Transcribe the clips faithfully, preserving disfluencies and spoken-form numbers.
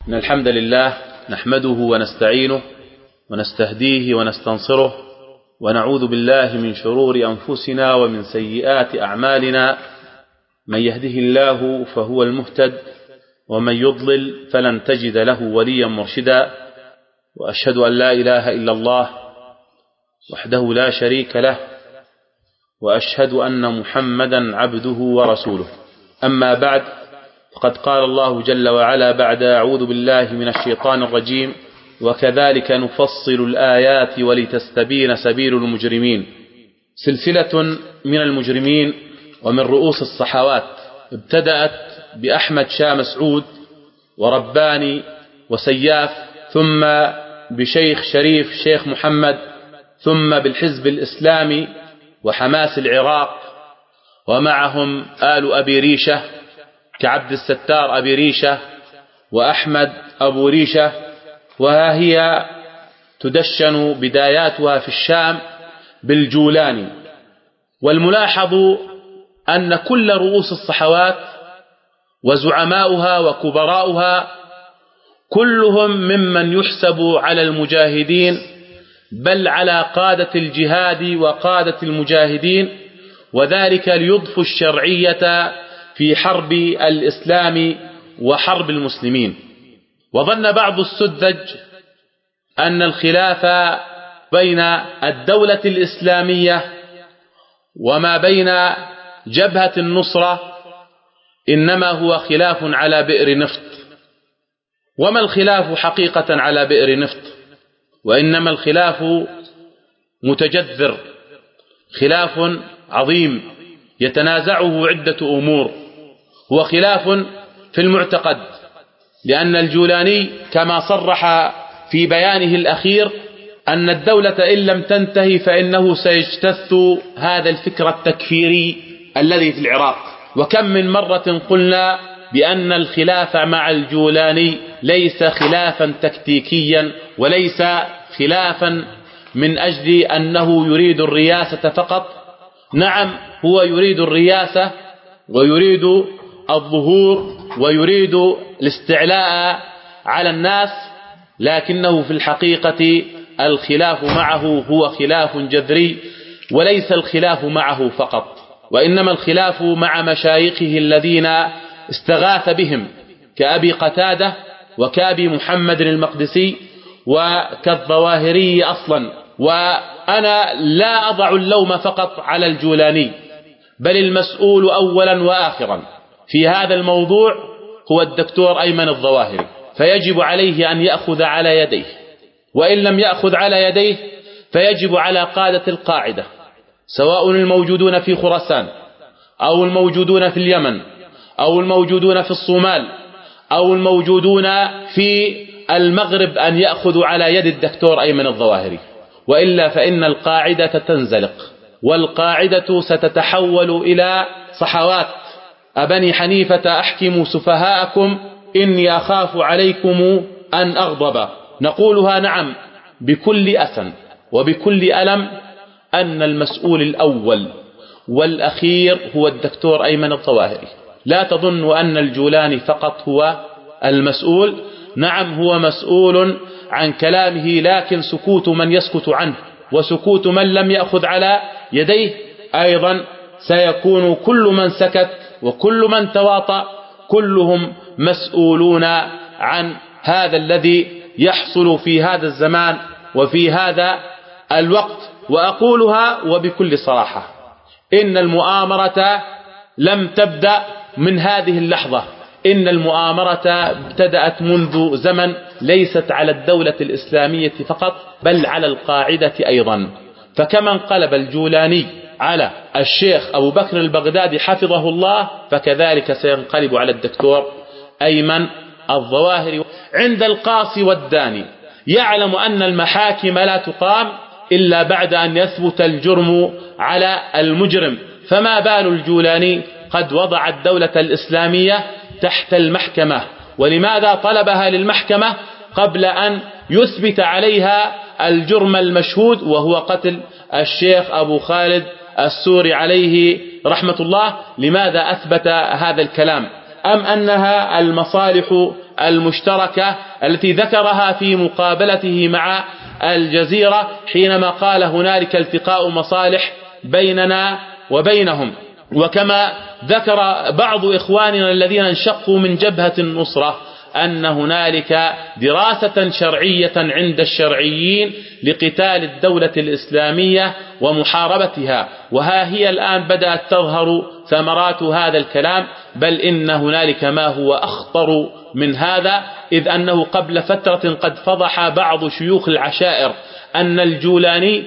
إن الحمد لله نحمده ونستعينه ونستهديه ونستنصره ونعوذ بالله من شرور أنفسنا ومن سيئات أعمالنا. من يهده الله فهو المهتد ومن يضلل فلن تجد له وليا مرشدا. وأشهد أن لا إله إلا الله وحده لا شريك له وأشهد أن محمدا عبده ورسوله. أما بعد، فقد قال الله جل وعلا بعد أعوذ بالله من الشيطان الرجيم: وكذلك نفصل الآيات ولتستبين سبيل المجرمين. سلسلة من المجرمين ومن رؤوس الصحوات ابتدأت بأحمد شاه مسعود ورباني وسياف، ثم بشيخ شريف شيخ محمد، ثم بالحزب الإسلامي وحماس العراق، ومعهم آل أبي ريشة كعبد الستار أبي ريشة وأحمد أبو ريشة، وها هي تدشن بداياتها في الشام بالجولاني. والملاحظ أن كل رؤوس الصحوات وزعماؤها وكبراؤها كلهم ممن يحسب على المجاهدين، بل على قادة الجهاد وقادة المجاهدين، وذلك ليضفوا الشرعية في حرب الإسلام وحرب المسلمين. وظن بعض السذج أن الخلاف بين الدولة الإسلامية وما بين جبهة النصرة إنما هو خلاف على بئر نفط. وما الخلاف حقيقة على بئر نفط؟ وإنما الخلاف متجذر، خلاف عظيم يتنازعه عدة أمور. هو خلاف في المعتقد، لأن الجولاني كما صرح في بيانه الأخير أن الدولة إن لم تنتهي فإنه سيجتث هذا الفكر التكفيري الذي في العراق. وكم من مرة قلنا بأن الخلاف مع الجولاني ليس خلافا تكتيكيا، وليس خلافا من أجل أنه يريد الرياسة فقط. نعم، هو يريد الرياسة ويريد الظهور ويريد الاستعلاء على الناس، لكنه في الحقيقة الخلاف معه هو خلاف جذري، وليس الخلاف معه فقط، وإنما الخلاف مع مشايخه الذين استغاث بهم كأبي قتادة وكأبي محمد المقدسي وكالظواهري أصلا. وأنا لا أضع اللوم فقط على الجولاني، بل المسؤول أولا وآخرا في هذا الموضوع هو الدكتور أيمن الظواهري، فيجب عليه أن يأخذ على يديه، وإن لم يأخذ على يديه فيجب على قادة القاعدة، سواء الموجودون في خراسان أو الموجودون في اليمن أو الموجودون في الصومال أو الموجودون في المغرب، أن يأخذوا على يد الدكتور أيمن الظواهري، وإلا فإن القاعدة تنزلق، والقاعدة ستتحول إلى صحوات. أبني حنيفة أحكموا سفهاءكم إني أخاف عليكم أن أغضب. نقولها نعم بكل أسن وبكل ألم أن المسؤول الأول والأخير هو الدكتور أيمن الظواهري. لا تظن أن الجولاني فقط هو المسؤول. نعم، هو مسؤول عن كلامه، لكن سكوت من يسكت عنه وسكوت من لم يأخذ على يديه أيضا سيكون كل من سكت وكل من تواطأ كلهم مسؤولون عن هذا الذي يحصل في هذا الزمان وفي هذا الوقت. وأقولها وبكل صراحة: إن المؤامرة لم تبدأ من هذه اللحظة، إن المؤامرة ابتدأت منذ زمن، ليست على الدولة الإسلامية فقط بل على القاعدة أيضا. فكما انقلب الجولاني على الشيخ أبو بكر البغدادي حفظه الله، فكذلك سينقلب على الدكتور أيمن الظواهري. عند القاصي والداني يعلم أن المحاكم لا تقام إلا بعد أن يثبت الجرم على المجرم، فما بال الجولاني قد وضع الدولة الإسلامية تحت المحكمة؟ ولماذا طلبها للمحكمة قبل أن يثبت عليها الجرم المشهود وهو قتل الشيخ أبو خالد السوري عليه رحمة الله؟ لماذا أثبت هذا الكلام؟ أم أنها المصالح المشتركة التي ذكرها في مقابلته مع الجزيرة حينما قال هنالك التقاء مصالح بيننا وبينهم. وكما ذكر بعض إخواننا الذين انشقوا من جبهة النصرة أن هنالك دراسة شرعية عند الشرعيين لقتال الدولة الإسلامية ومحاربتها، وها هي الآن بدأت تظهر ثمرات هذا الكلام، بل إن هنالك ما هو أخطر من هذا، إذ أنه قبل فترة قد فضح بعض شيوخ العشائر أن الجولاني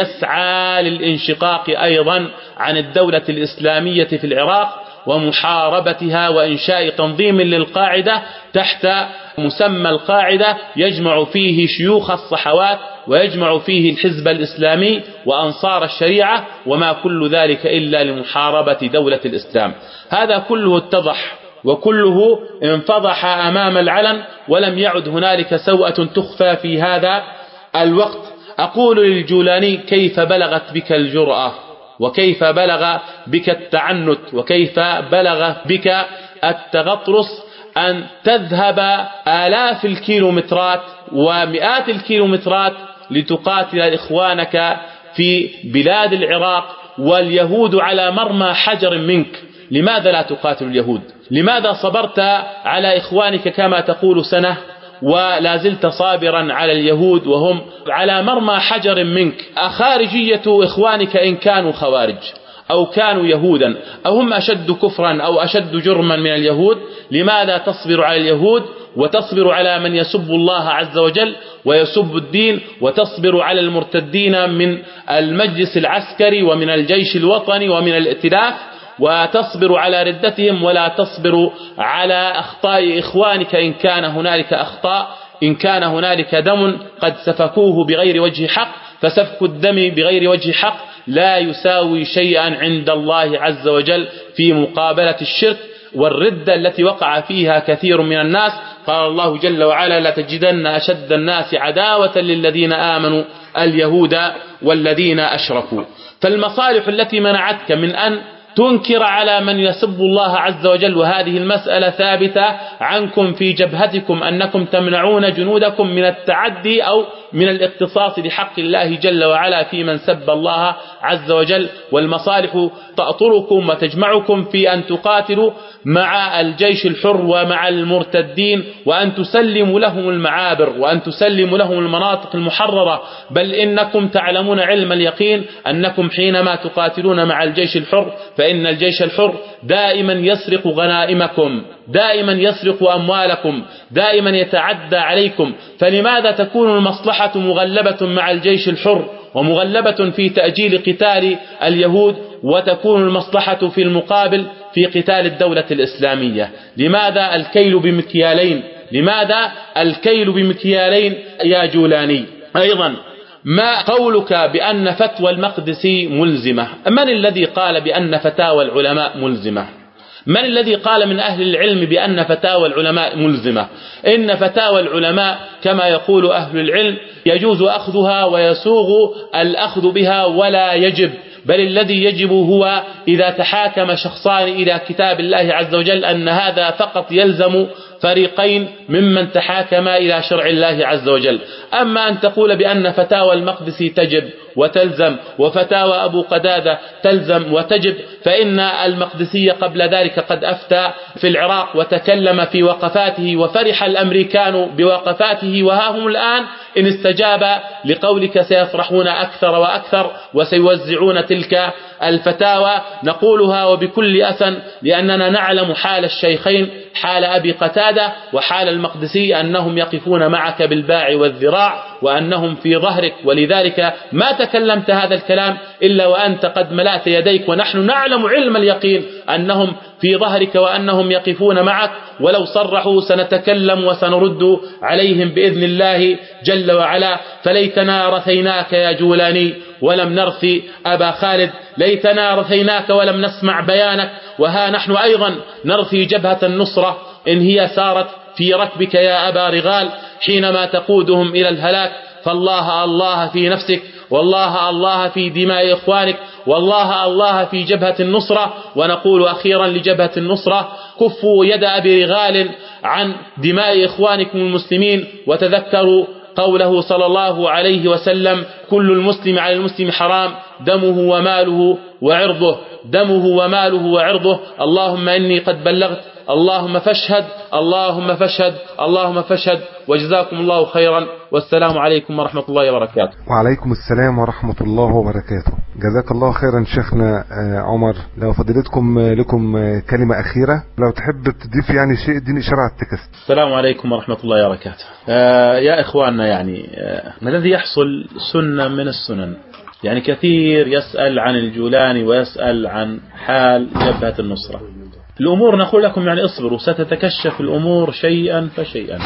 يسعى للانشقاق أيضا عن الدولة الإسلامية في العراق ومحاربتها وإنشاء تنظيم للقاعدة تحت مسمى القاعدة يجمع فيه شيوخ الصحوات ويجمع فيه الحزب الإسلامي وأنصار الشريعة، وما كل ذلك إلا لمحاربة دولة الإسلام. هذا كله اتضح وكله انفضح أمام العلن، ولم يعد هنالك سوءة تخفى في هذا الوقت. أقول للجولاني: كيف بلغت بك الجرأة، وكيف بلغ بك التعنت، وكيف بلغ بك التغطرس أن تذهب آلاف الكيلومترات ومئات الكيلومترات لتقاتل إخوانك في بلاد العراق واليهود على مرمى حجر منك؟ لماذا لا تقاتل اليهود؟ لماذا صبرت على إخوانك كما تقول سنة ولا زلت صابرا على اليهود وهم على مرمى حجر منك؟ أخارجية إخوانك إن كانوا خوارج أو كانوا يهودا أو هم أشد كفرا أو أشد جرما من اليهود، لماذا تصبر على اليهود وتصبر على من يسب الله عز وجل ويسب الدين، وتصبر على المرتدين من المجلس العسكري ومن الجيش الوطني ومن الائتلاف، وتصبر على ردتهم ولا تصبر على أخطاء إخوانك إن كان هنالك أخطاء، إن كان هنالك دم قد سفكوه بغير وجه حق، فسفك الدم بغير وجه حق لا يساوي شيئا عند الله عز وجل في مقابلة الشرك والردة التي وقع فيها كثير من الناس. قال الله جل وعلا: لتجدن أشد الناس عداوة للذين آمنوا اليهود والذين أشركوا. فالمصالح التي منعتك من أن تنكر على من يسب الله عز وجل، وهذه المسألة ثابتة عنكم في جبهتكم أنكم تمنعون جنودكم من التعدي أو من الاقتصاص لحق الله جل وعلا في من سب الله عز وجل، والمصالح تأطركم وتجمعكم في أن تقاتلوا مع الجيش الحر ومع المرتدين، وأن تسلموا لهم المعابر وأن تسلموا لهم المناطق المحررة. بل إنكم تعلمون علم اليقين أنكم حينما تقاتلون مع الجيش الحر فإن الجيش الحر دائما يسرق غنائمكم، دائما يسرق أموالكم، دائما يتعدى عليكم. فلماذا تكون المصلحة مغلبة مع الجيش الحر ومغلبة في تأجيل قتال اليهود، وتكون المصلحة في المقابل في قتال الدولة الإسلامية؟ لماذا الكيل بمكيالين؟ لماذا الكيل بمكيالين يا جولاني؟ أيضا ما قولك بأن فتوى المقدسي ملزمة؟ من الذي قال بأن فتاوى العلماء ملزمة؟ من الذي قال من أهل العلم بأن فتاوى العلماء ملزمة؟ إن فتاوى العلماء كما يقول أهل العلم يجوز أخذها ويسوغ الأخذ بها ولا يجب، بل الذي يجب هو إذا تحاكم شخصان إلى كتاب الله عز وجل أن هذا فقط يلزم فريقين ممن تحاكم إلى شرع الله عز وجل. أما أن تقول بأن فتاوى المقدسي تجب وتلزم وفتاوى أبو قتادة تلزم وتجب، فإن المقدسي قبل ذلك قد أفتى في العراق وتكلم في وقفاته وفرح الأمريكان بوقفاته، وها هم الآن إن استجاب لقولك سيفرحون أكثر وأكثر وسيوزعون تلك الفتاوى. نقولها وبكل أسن لأننا نعلم حال الشيخين، حال أبي قتادة وحال المقدسي، أنهم يقفون معك بالباع والذراع وأنهم في ظهرك، ولذلك ما تكلمت هذا الكلام إلا وأنت قد ملأت يديك، ونحن نعلم علم اليقين أنهم في ظهرك وأنهم يقفون معك، ولو صرحوا سنتكلم وسنرد عليهم بإذن الله جل وعلا. فليتنا رثيناك يا جولاني ولم نرثي أبا خالد، ليتنا رثيناك ولم نسمع بيانك، وها نحن أيضا نرثي جبهة النصرة إن هي سارت في ركبك يا أبا رغال حينما تقودهم إلى الهلاك. فالله الله في نفسك، والله الله في دماء إخوانك، والله الله في جبهة النصرة. ونقول أخيرا لجبهة النصرة: كفوا يد أبي رغال عن دماء إخوانكم المسلمين، وتذكروا قوله صلى الله عليه وسلم: كل المسلم على المسلم حرام، دمه وماله وعرضه، دمه وماله وعرضه. اللهم إني قد بلغت، اللهم فاشهد، اللهم فاشهد، اللهم فاشهد. وجزاكم الله خيرا، والسلام عليكم ورحمة الله وبركاته. وعليكم السلام ورحمة الله وبركاته. جزاك الله خيرا شيخنا عمر. لو فضيلتكم لكم كلمة أخيرة، لو تحب تضيف يعني شيء اديني إشارة على التكست. السلام عليكم ورحمة الله وبركاته. آه يا إخواننا، يعني آه الذي يحصل سنة من السنن، يعني كثير يسأل عن الجولاني ويسأل عن حال جبهة النصرة. الأمور نقول لكم يعني اصبروا، ستتكشف الأمور شيئا فشيئا،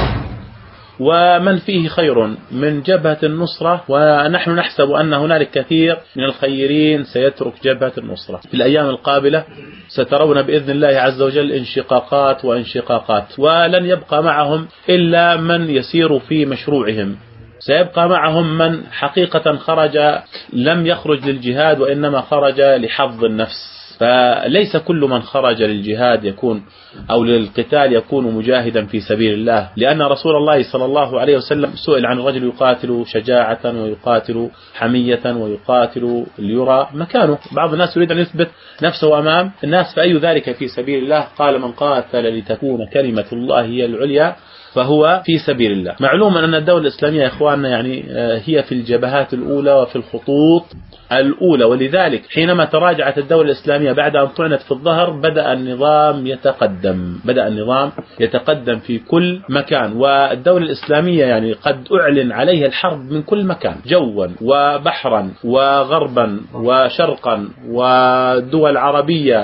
ومن فيه خير من جبهة النصرة، ونحن نحسب أن هنالك كثير من الخيرين سيترك جبهة النصرة. في الأيام القابلة سترون بإذن الله عز وجل انشقاقات وانشقاقات، ولن يبقى معهم إلا من يسير في مشروعهم، سيبقى معهم من حقيقة خرج لم يخرج للجهاد وإنما خرج لحظ النفس. فليس كل من خرج للجهاد يكون أو للقتال يكون مجاهدا في سبيل الله، لأن رسول الله صلى الله عليه وسلم سئل عن رجل يقاتل شجاعة ويقاتل حمية ويقاتل ليرى مكانه. بعض الناس يريد أن يثبت نفسه أمام الناس، فأي ذلك في سبيل الله؟ قال: من قاتل لتكون كلمة الله هي العليا فهو في سبيل الله. معلوم أن الدولة الإسلامية يا إخواننا يعني هي في الجبهات الأولى وفي الخطوط الأولى، ولذلك حينما تراجعت الدولة الإسلامية بعد أن طعنت في الظهر بدأ النظام يتقدم، بدأ النظام يتقدم في كل مكان. والدولة الإسلامية يعني قد أعلن عليها الحرب من كل مكان، جوا وبحرا وغربا وشرقا ودول عربية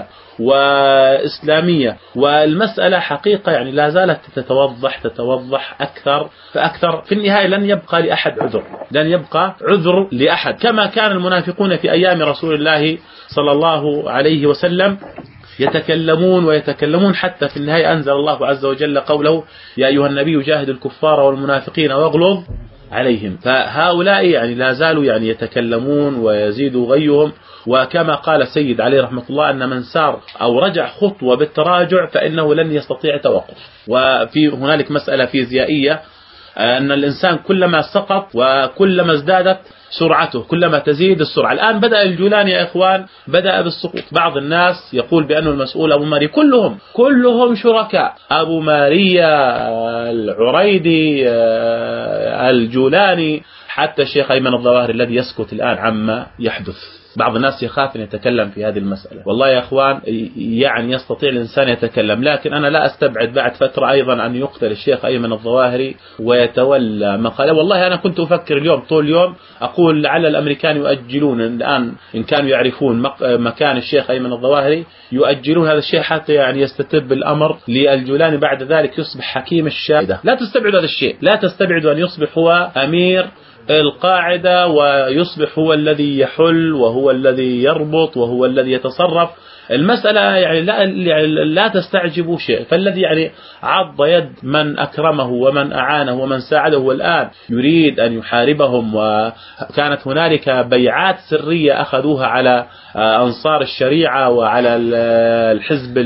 وإسلامية. والمسألة حقيقة يعني لا زالت تتوضح تتوضح أكثر فأكثر. في النهاية لن يبقى لأحد عذر، لن يبقى عذر لأحد، كما كان المنافقون في أيام رسول الله صلى الله عليه وسلم يتكلمون ويتكلمون، حتى في النهاية أنزل الله عز وجل قوله: يا أيها النبي جاهد الكفار والمنافقين واغلظ عليهم. فهؤلاء يعني لا زالوا يعني يتكلمون ويزيد غيهم. وكما قال السيد عليه رحمة الله أن من سار أو رجع خطوة بالتراجع فإنه لن يستطيع توقف. وفي هنالك مسألة فيزيائية أن الإنسان كلما سقط وكلما ازدادت سرعته كلما تزيد السرعة. الآن بدأ الجولاني يا إخوان بدأ بالسقوط. بعض الناس يقول بأنه المسؤول أبو ماريا، كلهم كلهم شركاء، أبو ماريا، العريدي، الجولاني، حتى الشيخ أيمن الظواهري الذي يسكت الآن عما يحدث. بعض الناس يخاف أن يتكلم في هذه المسألة. والله يا أخوان يعني يستطيع الإنسان يتكلم، لكن أنا لا أستبعد بعد فترة أيضا أن يقتل الشيخ أيمن الظواهري ويتولى مقاله. والله أنا كنت أفكر اليوم طول اليوم أقول لعل الأمريكان يؤجلون الآن إن كانوا يعرفون مكان الشيخ أيمن الظواهري، يؤجلون هذا الشيء حتى يعني يستتب الأمر للجولاني، بعد ذلك يصبح حكيم الشاهدة. لا تستبعد هذا الشيء، لا تستبعد أن يصبح هو أمير القاعدة ويصبح هو الذي يحل وهو الذي يربط وهو الذي يتصرف. المسألة يعني لا, يعني لا تستعجبوا شيء. فالذي يعني عض يد من أكرمه ومن أعانه ومن ساعده والآن يريد أن يحاربهم، وكانت هنالك بيعات سرية أخذوها على أنصار الشريعة وعلى الحزب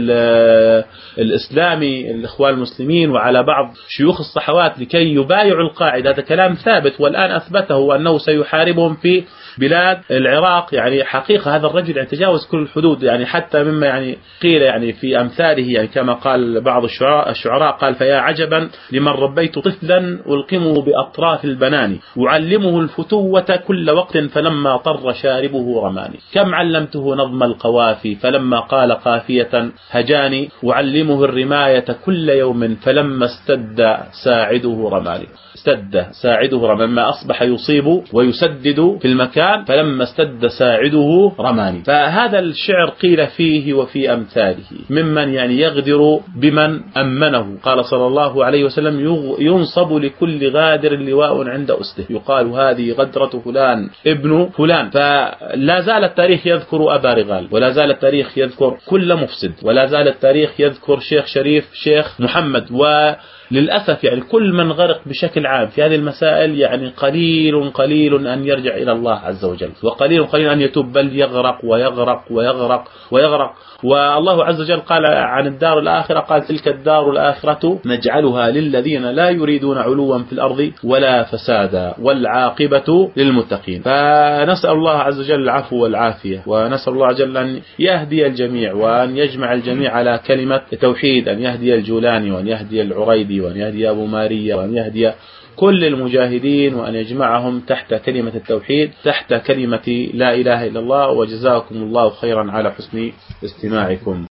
الإسلامي الإخوان المسلمين وعلى بعض شيوخ الصحوات لكي يبايعوا القاعدة. هذا كلام ثابت والآن أثبته وأنه سيحاربهم في بلاد العراق. يعني حقيقة هذا الرجل يعني تجاوز كل الحدود، يعني حتى مما يعني قيل يعني في أمثاله، يعني كما قال بعض الشعراء, الشعراء قال: فيا عجبا لمن ربيت طفلا ألقمه بأطراف البنان، أعلمه الفتوة كل وقت فلما طر شاربه رماني. كم علمته نظم القوافي فلما قال قافية هجاني، أعلمه الرماية كل يوم فلما استد ساعده رماني. استد ساعده رماني، ما أصبح يصيب ويسدد في المكان فلما استد ساعده رماني. فهذا الشعر قيل فيه وفي أمثاله ممن يعني يغدر بمن أمنه. قال صلى الله عليه وسلم: ينصب لكل غادر لواء عند أسده، يقال هذه غدرة فلان ابن فلان. فلا زال التاريخ يذكر أبا رغال، ولا زال التاريخ يذكر كل مفسد، ولا زال التاريخ يذكر شيخ شريف شيخ محمد. و للأسف يعني كل من غرق بشكل عام في هذه المسائل يعني قليل قليل أن يرجع إلى الله عز وجل، وقليل قليل أن يتوب، بل يغرق ويغرق ويغرق ويغرق. والله عز وجل قال عن الدار الآخرة، قال تلك الدار الآخرة نجعلها للذين لا يريدون علوا في الأرض ولا فسادا والعاقبة للمتقين. فنسأل الله عز وجل العفو والعافية، ونسأل الله عز وجل أن يهدي الجميع وأن يجمع الجميع على كلمة التوحيد، أن يهدي الجولاني وأن يهدي العريدي وأن يهدي أبو ماريا وأن يهدي كل المجاهدين، وأن يجمعهم تحت كلمة التوحيد، تحت كلمة لا إله إلا الله. وجزاكم الله خيرا على حسن استماعكم.